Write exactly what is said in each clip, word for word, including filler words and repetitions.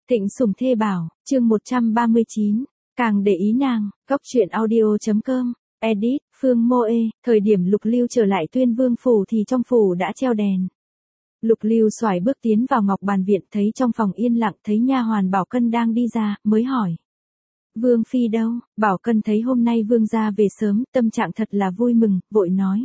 Thịnh Sủng Thê Bảo, chương một trăm ba mươi chín, càng để ý nàng, góc truyện audio.com, edit, Phương Moe, thời điểm Lục Lưu trở lại Tuyên Vương phủ thì trong phủ đã treo đèn. Lục Lưu xoải bước tiến vào ngọc bàn viện, thấy trong phòng yên lặng, thấy nha hoàn Bảo Cân đang đi ra, mới hỏi. Vương phi đâu? Bảo Cân thấy hôm nay vương gia về sớm, tâm trạng thật là vui mừng, vội nói.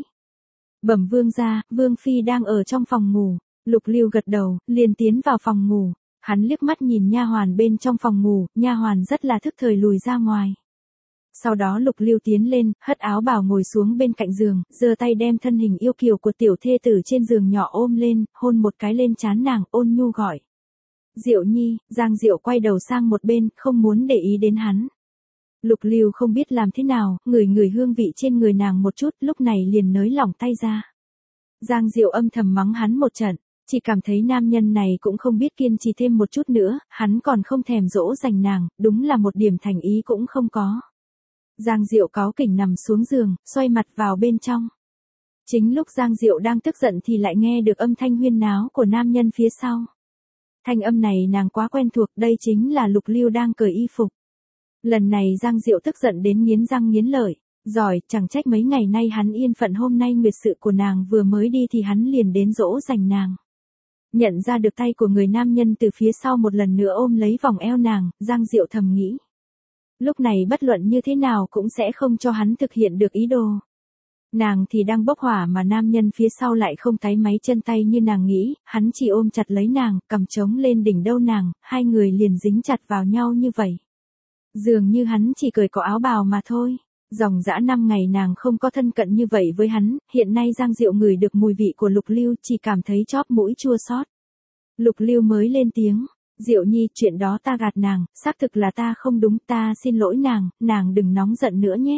Bẩm vương gia, vương phi đang ở trong phòng ngủ. Lục Lưu gật đầu, liền tiến vào phòng ngủ. Hắn liếc mắt nhìn nha hoàn bên trong phòng ngủ, nha hoàn rất là thức thời lùi ra ngoài. Sau đó Lục Lưu tiến lên, hất áo bào ngồi xuống bên cạnh giường, giơ tay đem thân hình yêu kiều của tiểu thê tử trên giường nhỏ ôm lên, hôn một cái lên trán nàng, ôn nhu gọi. Diệu Nhi. Giang Diệu quay đầu sang một bên, không muốn để ý đến hắn. Lục Lưu không biết làm thế nào, ngửi ngửi hương vị trên người nàng một chút, lúc này liền nới lỏng tay ra. Giang Diệu âm thầm mắng hắn một trận. Chỉ cảm thấy nam nhân này cũng không biết kiên trì thêm một chút nữa, hắn còn không thèm dỗ dành nàng, đúng là một điểm thành ý cũng không có. Giang Diệu cáu kỉnh nằm xuống giường, xoay mặt vào bên trong. Chính lúc Giang Diệu đang tức giận thì lại nghe được âm thanh huyên náo của nam nhân phía sau. Thanh âm này nàng quá quen thuộc, đây chính là Lục Lưu đang cởi y phục. Lần này Giang Diệu tức giận đến nghiến răng nghiến lợi. Giỏi, chẳng trách mấy ngày nay hắn yên phận, hôm nay nguyệt sự của nàng vừa mới đi thì hắn liền đến dỗ dành nàng. Nhận ra được tay của người nam nhân từ phía sau một lần nữa ôm lấy vòng eo nàng, Giang Diệu thầm nghĩ. Lúc này bất luận như thế nào cũng sẽ không cho hắn thực hiện được ý đồ. Nàng thì đang bốc hỏa mà nam nhân phía sau lại không táy máy chân tay như nàng nghĩ, hắn chỉ ôm chặt lấy nàng, cầm trống lên đỉnh đầu nàng, hai người liền dính chặt vào nhau như vậy. Dường như hắn chỉ cởi có áo bào mà thôi. Dòng dã năm ngày nàng không có thân cận như vậy với hắn, hiện nay Giang Diệu ngửi được mùi vị của Lục Lưu, chỉ cảm thấy chóp mũi chua xót. Lục Lưu mới lên tiếng, Diệu Nhi, chuyện đó ta gạt nàng, xác thực là ta không đúng, ta xin lỗi nàng, nàng đừng nóng giận nữa nhé.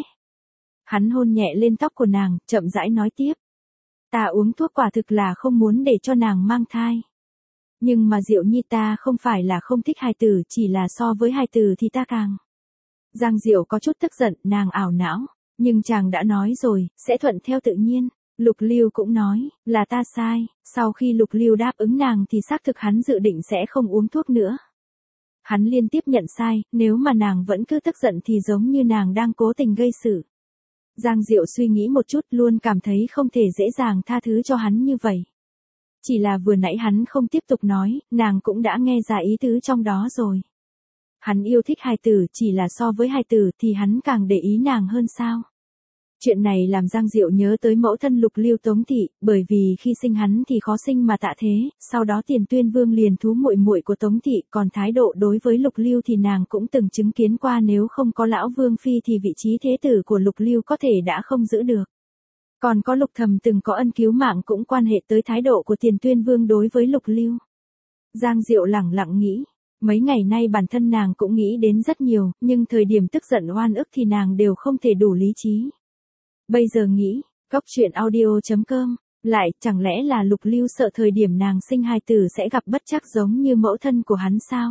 Hắn hôn nhẹ lên tóc của nàng, chậm rãi nói tiếp. Ta uống thuốc quả thực là không muốn để cho nàng mang thai. Nhưng mà Diệu Nhi, ta không phải là không thích hài tử, chỉ là so với hài tử thì ta càng... Giang Diệu có chút tức giận, nàng ảo não, nhưng chàng đã nói rồi, sẽ thuận theo tự nhiên. Lục Lưu cũng nói, là ta sai, sau khi Lục Lưu đáp ứng nàng thì xác thực hắn dự định sẽ không uống thuốc nữa. Hắn liên tiếp nhận sai, nếu mà nàng vẫn cứ tức giận thì giống như nàng đang cố tình gây sự. Giang Diệu suy nghĩ một chút, luôn cảm thấy không thể dễ dàng tha thứ cho hắn như vậy. Chỉ là vừa nãy hắn không tiếp tục nói, nàng cũng đã nghe ra ý tứ trong đó rồi. Hắn yêu thích hài tử, chỉ là so với hài tử thì hắn càng để ý nàng hơn sao. Chuyện này làm Giang Diệu nhớ tới mẫu thân Lục Lưu Tống thị, bởi vì khi sinh hắn thì khó sinh mà tạ thế, sau đó Tiền Tuyên Vương liền thú muội muội của Tống thị, còn thái độ đối với Lục Lưu thì nàng cũng từng chứng kiến qua, nếu không có lão Vương phi thì vị trí thế tử của Lục Lưu có thể đã không giữ được. Còn có Lục Thầm từng có ân cứu mạng cũng quan hệ tới thái độ của Tiền Tuyên Vương đối với Lục Lưu. Giang Diệu lẳng lặng nghĩ. Mấy ngày nay bản thân nàng cũng nghĩ đến rất nhiều, nhưng thời điểm tức giận oan ức thì nàng đều không thể đủ lý trí. Bây giờ nghĩ, góc truyện audio.com, lại chẳng lẽ là Lục Lưu sợ thời điểm nàng sinh hài tử sẽ gặp bất trắc giống như mẫu thân của hắn sao?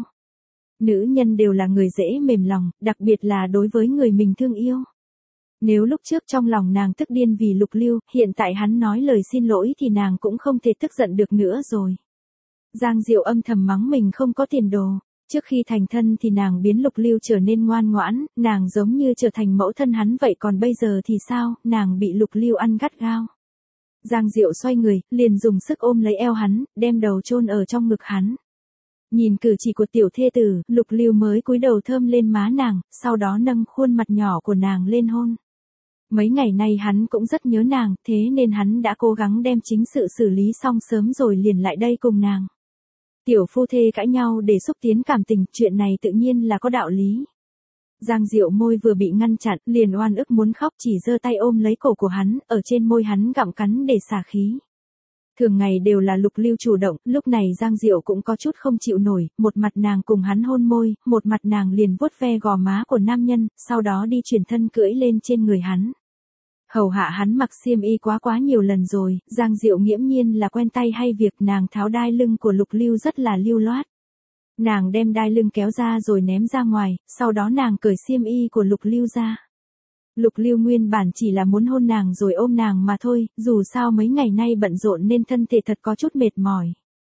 Nữ nhân đều là người dễ mềm lòng, đặc biệt là đối với người mình thương yêu. Nếu lúc trước trong lòng nàng tức điên vì Lục Lưu, hiện tại hắn nói lời xin lỗi thì nàng cũng không thể tức giận được nữa rồi. Giang Diệu âm thầm mắng mình không có tiền đồ. Trước khi thành thân thì nàng biến Lục Lưu trở nên ngoan ngoãn, nàng giống như trở thành mẫu thân hắn vậy, còn bây giờ thì sao, nàng bị Lục Lưu ăn gắt gao. Giang Diệu xoay người, liền dùng sức ôm lấy eo hắn, đem đầu chôn ở trong ngực hắn. Nhìn cử chỉ của tiểu thê tử, Lục Lưu mới cúi đầu thơm lên má nàng, sau đó nâng khuôn mặt nhỏ của nàng lên hôn. Mấy ngày nay hắn cũng rất nhớ nàng, thế nên hắn đã cố gắng đem chính sự xử lý xong sớm rồi liền lại đây cùng nàng. Tiểu phu thê cãi nhau để xúc tiến cảm tình, chuyện này tự nhiên là có đạo lý. Giang Diệu môi vừa bị ngăn chặn, liền oan ức muốn khóc, chỉ giơ tay ôm lấy cổ của hắn, ở trên môi hắn gặm cắn để xả khí. Thường ngày đều là Lục Lưu chủ động, lúc này Giang Diệu cũng có chút không chịu nổi, một mặt nàng cùng hắn hôn môi, một mặt nàng liền vuốt ve gò má của nam nhân, sau đó đi chuyển thân cưỡi lên trên người hắn. Hầu hạ hắn mặc xiêm y quá quá nhiều lần rồi, Giang Diệu nghiễm nhiên là quen tay hay việc, nàng tháo đai lưng của Lục Lưu rất là lưu loát. Nàng đem đai lưng kéo ra rồi ném ra ngoài, sau đó nàng cởi xiêm y của Lục Lưu ra. Lục Lưu nguyên bản chỉ là muốn hôn nàng rồi ôm nàng mà thôi, dù sao mấy ngày nay bận rộn nên thân thể thật có chút mệt mỏi.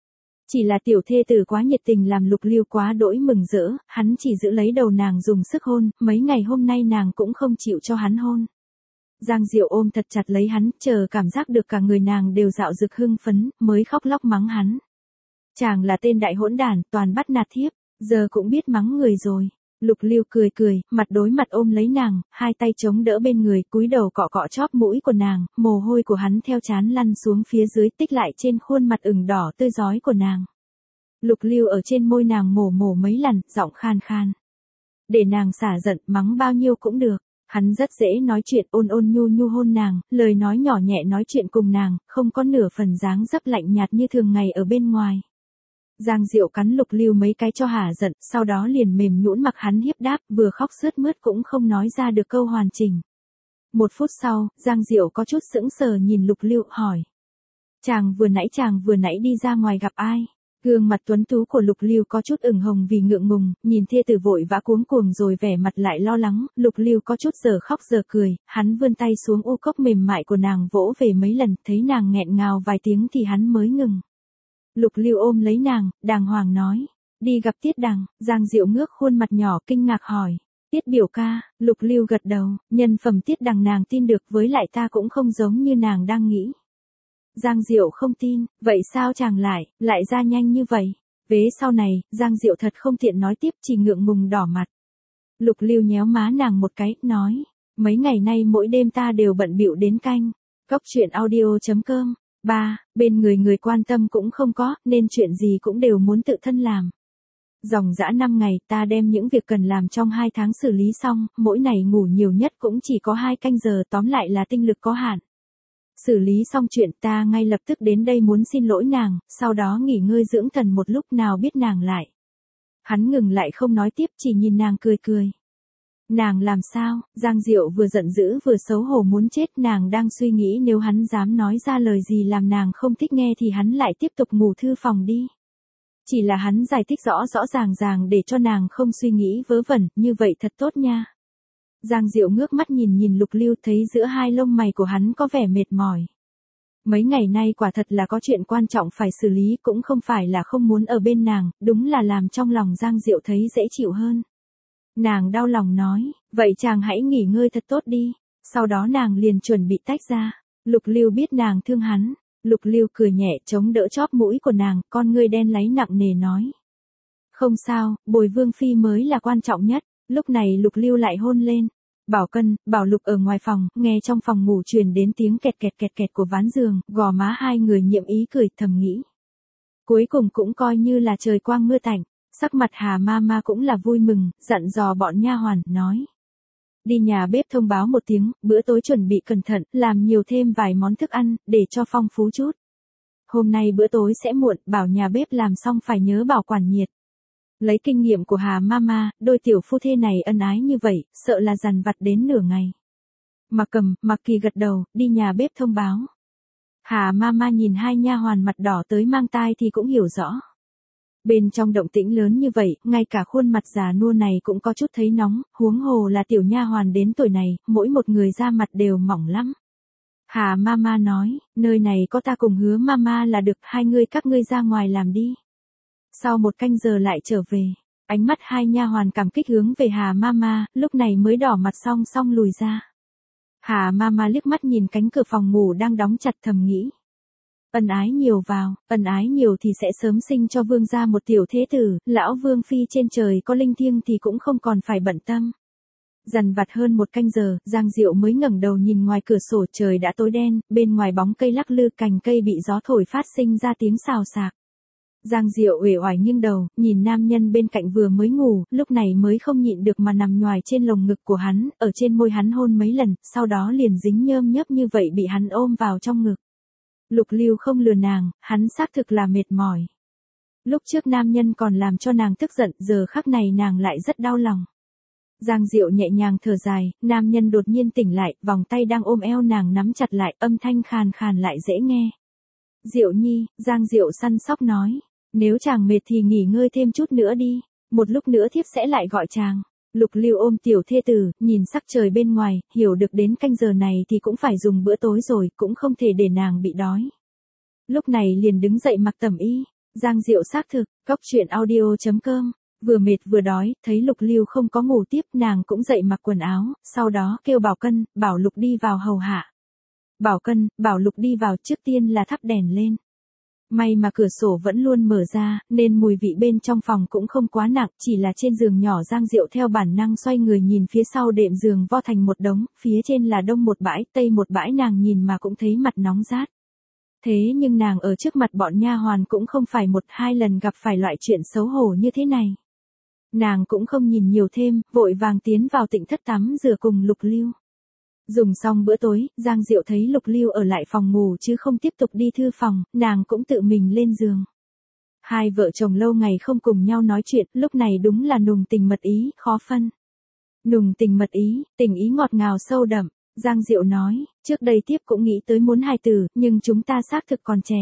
Chỉ là tiểu thê tử quá nhiệt tình làm Lục Lưu quá đỗi mừng rỡ, hắn chỉ giữ lấy đầu nàng dùng sức hôn, mấy ngày hôm nay nàng cũng không chịu cho hắn hôn. Giang Diệu ôm thật chặt lấy hắn, chờ cảm giác được cả người nàng đều dạo dực hưng phấn, mới khóc lóc mắng hắn. Chàng là tên đại hỗn đản, toàn bắt nạt thiếp, giờ cũng biết mắng người rồi. Lục Lưu cười cười, mặt đối mặt ôm lấy nàng, hai tay chống đỡ bên người, cúi đầu cọ cọ chóp mũi của nàng, mồ hôi của hắn theo trán lăn xuống phía dưới tích lại trên khuôn mặt ửng đỏ tươi rói của nàng. Lục Lưu ở trên môi nàng mổ mổ mấy lần, giọng khan khan. Để nàng xả giận, mắng bao nhiêu cũng được. Hắn rất dễ nói chuyện, ôn ôn nhu nhu hôn nàng, lời nói nhỏ nhẹ nói chuyện cùng nàng, không có nửa phần dáng dấp lạnh nhạt như thường ngày ở bên ngoài. Giang Diệu cắn Lục Lưu mấy cái cho hả giận, sau đó liền mềm nhũn mặc hắn hiếp đáp, vừa khóc sướt mướt cũng không nói ra được câu hoàn chỉnh. Một phút sau, Giang Diệu có chút sững sờ nhìn Lục Lưu, hỏi. Chàng vừa nãy chàng vừa nãy đi ra ngoài gặp ai? Gương mặt tuấn tú của Lục Lưu có chút ửng hồng vì ngượng ngùng, nhìn thê tử vội vã cuống cuồng rồi vẻ mặt lại lo lắng, Lục Lưu có chút giờ khóc giờ cười, hắn vươn tay xuống u cốc mềm mại của nàng vỗ về mấy lần, thấy nàng nghẹn ngào vài tiếng thì hắn mới ngừng. Lục Lưu ôm lấy nàng, đàng hoàng nói, đi gặp Tiết Đằng. Giang Diệu ngước khuôn mặt nhỏ kinh ngạc hỏi, Tiết biểu ca? Lục Lưu gật đầu, nhân phẩm Tiết Đằng nàng tin được, với lại ta cũng không giống như nàng đang nghĩ. Giang Diệu không tin, vậy sao chàng lại, lại ra nhanh như vậy? Vế sau này, Giang Diệu thật không tiện nói tiếp, chỉ ngượng ngùng đỏ mặt. Lục Lưu nhéo má nàng một cái, nói, mấy ngày nay mỗi đêm ta đều bận bịu đến canh. Cốc truyện audio chấm com. ba. Bên người người quan tâm cũng không có, nên chuyện gì cũng đều muốn tự thân làm. Dòng dã năm ngày, ta đem những việc cần làm trong hai tháng xử lý xong, mỗi ngày ngủ nhiều nhất cũng chỉ có hai canh giờ, tóm lại là tinh lực có hạn. Xử lý xong chuyện ta ngay lập tức đến đây muốn xin lỗi nàng, sau đó nghỉ ngơi dưỡng thần một lúc, nào biết nàng lại. Hắn ngừng lại không nói tiếp, chỉ nhìn nàng cười cười. Nàng làm sao? Giang Diệu vừa giận dữ vừa xấu hổ muốn chết, nàng đang suy nghĩ nếu hắn dám nói ra lời gì làm nàng không thích nghe thì hắn lại tiếp tục ngủ thư phòng đi. Chỉ là hắn giải thích rõ rõ ràng ràng để cho nàng không suy nghĩ vớ vẩn, như vậy thật tốt nha. Giang Diệu ngước mắt nhìn nhìn Lục Lưu, thấy giữa hai lông mày của hắn có vẻ mệt mỏi. Mấy ngày nay quả thật là có chuyện quan trọng phải xử lý, cũng không phải là không muốn ở bên nàng, đúng là làm trong lòng Giang Diệu thấy dễ chịu hơn. Nàng đau lòng nói, vậy chàng hãy nghỉ ngơi thật tốt đi. Sau đó nàng liền chuẩn bị tách ra. Lục Lưu biết nàng thương hắn. Lục Lưu cười nhẹ chống đỡ chóp mũi của nàng, con ngươi đen láy nặng nề nói. Không sao, bồi Vương Phi mới là quan trọng nhất. Lúc này Lục Lưu lại hôn lên. Bảo Cân, Bảo Lục ở ngoài phòng, nghe trong phòng ngủ truyền đến tiếng kẹt kẹt kẹt kẹt của ván giường, gò má hai người nhiệm ý cười, thầm nghĩ. Cuối cùng cũng coi như là trời quang mưa tạnh. Sắc mặt Hà Mama cũng là vui mừng, dặn dò bọn nha hoàn, nói. Đi nhà bếp thông báo một tiếng, bữa tối chuẩn bị cẩn thận, làm nhiều thêm vài món thức ăn, để cho phong phú chút. Hôm nay bữa tối sẽ muộn, bảo nhà bếp làm xong phải nhớ bảo quản nhiệt. Lấy kinh nghiệm của Hà Mama, đôi tiểu phu thê này ân ái như vậy, sợ là dằn vặt đến nửa ngày. Mạc Cầm, Mạc Kỳ gật đầu, đi nhà bếp thông báo. Hà Mama nhìn hai nha hoàn mặt đỏ tới mang tai thì cũng hiểu rõ. Bên trong động tĩnh lớn như vậy, ngay cả khuôn mặt già nua này cũng có chút thấy nóng, huống hồ là tiểu nha hoàn đến tuổi này, mỗi một người da mặt đều mỏng lắm. Hà Mama nói, nơi này có ta cùng Hứa Mama là được, hai người các ngươi ra ngoài làm đi. Sau một canh giờ lại trở về, ánh mắt hai nha hoàn cảm kích hướng về Hà Mama, lúc này mới đỏ mặt song song lùi ra. Hà Mama liếc mắt nhìn cánh cửa phòng ngủ đang đóng chặt, thầm nghĩ. Ân ái nhiều vào, ân ái nhiều thì sẽ sớm sinh cho vương gia một tiểu thế tử, lão Vương Phi trên trời có linh thiêng thì cũng không còn phải bận tâm. Dằn vặt hơn một canh giờ, Giang Diệu mới ngẩng đầu nhìn ngoài cửa sổ, trời đã tối đen, bên ngoài bóng cây lắc lư, cành cây bị gió thổi phát sinh ra tiếng xào xạc. Giang Diệu uể oải nghiêng đầu, nhìn nam nhân bên cạnh vừa mới ngủ, lúc này mới không nhịn được mà nằm nhoài trên lồng ngực của hắn, ở trên môi hắn hôn mấy lần, sau đó liền dính nhơm nhớp như vậy bị hắn ôm vào trong ngực. Lục Lưu không lừa nàng, hắn xác thực là mệt mỏi. Lúc trước nam nhân còn làm cho nàng tức giận, giờ khắc này nàng lại rất đau lòng. Giang Diệu nhẹ nhàng thở dài, nam nhân đột nhiên tỉnh lại, vòng tay đang ôm eo nàng nắm chặt lại, âm thanh khàn khàn lại dễ nghe. Diệu Nhi, Giang Diệu săn sóc nói, nếu chàng mệt thì nghỉ ngơi thêm chút nữa đi, một lúc nữa thiếp sẽ lại gọi chàng. Lục Lưu ôm tiểu thê tử, nhìn sắc trời bên ngoài, hiểu được đến canh giờ này thì cũng phải dùng bữa tối rồi, cũng không thể để nàng bị đói. Lúc này liền đứng dậy mặc tẩm y, Giang Diệu xác thực, cóc truyện audio chấm com. Vừa mệt vừa đói, thấy Lục Lưu không có ngủ tiếp, nàng cũng dậy mặc quần áo, sau đó kêu Bảo Cân, bảo Lục đi vào hầu hạ. Bảo Cân, bảo Lục đi vào, trước tiên là thắp đèn lên. May mà cửa sổ vẫn luôn mở ra, nên mùi vị bên trong phòng cũng không quá nặng, chỉ là trên giường nhỏ Giang Diệu theo bản năng xoay người nhìn phía sau đệm giường vo thành một đống, phía trên là đông một bãi, tây một bãi, nàng nhìn mà cũng thấy mặt nóng rát. Thế nhưng nàng ở trước mặt bọn nha hoàn cũng không phải một hai lần gặp phải loại chuyện xấu hổ như thế này. Nàng cũng không nhìn nhiều thêm, vội vàng tiến vào tịnh thất tắm rửa cùng Lục Lưu. Dùng xong bữa tối, Giang Diệu thấy Lục Lưu ở lại phòng ngủ chứ không tiếp tục đi thư phòng, nàng cũng tự mình lên giường. Hai vợ chồng lâu ngày không cùng nhau nói chuyện, lúc này đúng là nùng tình mật ý, khó phân. Nùng tình mật ý, tình ý ngọt ngào sâu đậm. Giang Diệu nói, trước đây tiếp cũng nghĩ tới muốn hài tử, nhưng chúng ta xác thực còn trẻ.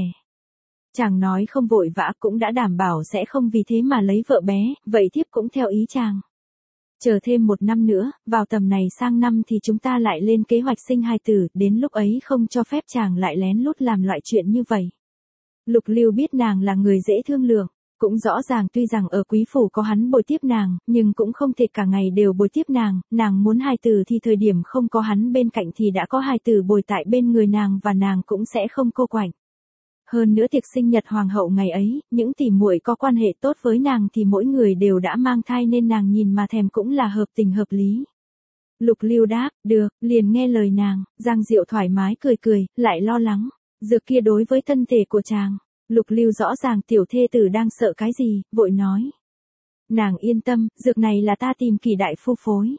Chàng nói không vội vã, cũng đã đảm bảo sẽ không vì thế mà lấy vợ bé, vậy tiếp cũng theo ý chàng. Chờ thêm một năm nữa, vào tầm này sang năm thì chúng ta lại lên kế hoạch sinh hài tử, đến lúc ấy không cho phép chàng lại lén lút làm loại chuyện như vậy. Lục Lưu biết nàng là người dễ thương lượng, cũng rõ ràng tuy rằng ở quý phủ có hắn bồi tiếp nàng, nhưng cũng không thể cả ngày đều bồi tiếp nàng, nàng muốn hài tử thì thời điểm không có hắn bên cạnh thì đã có hài tử bồi tại bên người nàng và nàng cũng sẽ không cô quạnh. Hơn nữa tiệc sinh nhật hoàng hậu ngày ấy, những tỉ muội có quan hệ tốt với nàng thì mỗi người đều đã mang thai nên nàng nhìn mà thèm cũng là hợp tình hợp lý. Lục Lưu đáp, được, liền nghe lời nàng, Giang Diệu thoải mái cười cười, lại lo lắng, dược kia đối với thân thể của chàng. Lục Lưu rõ ràng tiểu thê tử đang sợ cái gì, vội nói. Nàng yên tâm, dược này là ta tìm Kỷ đại phu phối.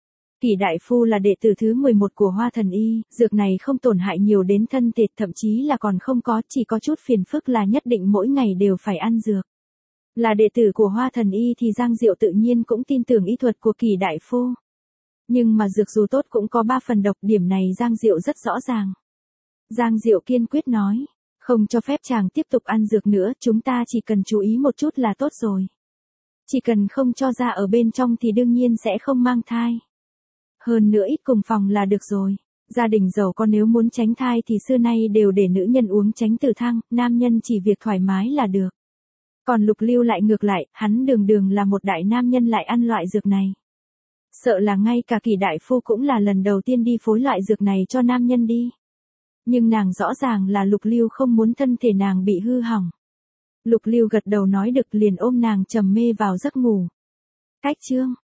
Kỷ đại phu là đệ tử thứ mười một của Hoa Thần Y, dược này không tổn hại nhiều đến thân thể, thậm chí là còn không có, chỉ có chút phiền phức là nhất định mỗi ngày đều phải ăn dược. Là đệ tử của Hoa Thần Y thì Giang Diệu tự nhiên cũng tin tưởng y thuật của Kỷ đại phu. Nhưng mà dược dù tốt cũng có ba phần độc, điểm này Giang Diệu rất rõ ràng. Giang Diệu kiên quyết nói, không cho phép chàng tiếp tục ăn dược nữa, chúng ta chỉ cần chú ý một chút là tốt rồi. Chỉ cần không cho ra ở bên trong thì đương nhiên sẽ không mang thai. Hơn nữa ít cùng phòng là được rồi. Gia đình giàu có nếu muốn tránh thai thì xưa nay đều để nữ nhân uống tránh tử thang, nam nhân chỉ việc thoải mái là được. Còn Lục Lưu lại ngược lại, hắn đường đường là một đại nam nhân lại ăn loại dược này. Sợ là ngay cả Kỷ đại phu cũng là lần đầu tiên đi phối loại dược này cho nam nhân đi. Nhưng nàng rõ ràng là Lục Lưu không muốn thân thể nàng bị hư hỏng. Lục Lưu gật đầu nói được liền ôm nàng trầm mê vào giấc ngủ. Cách chương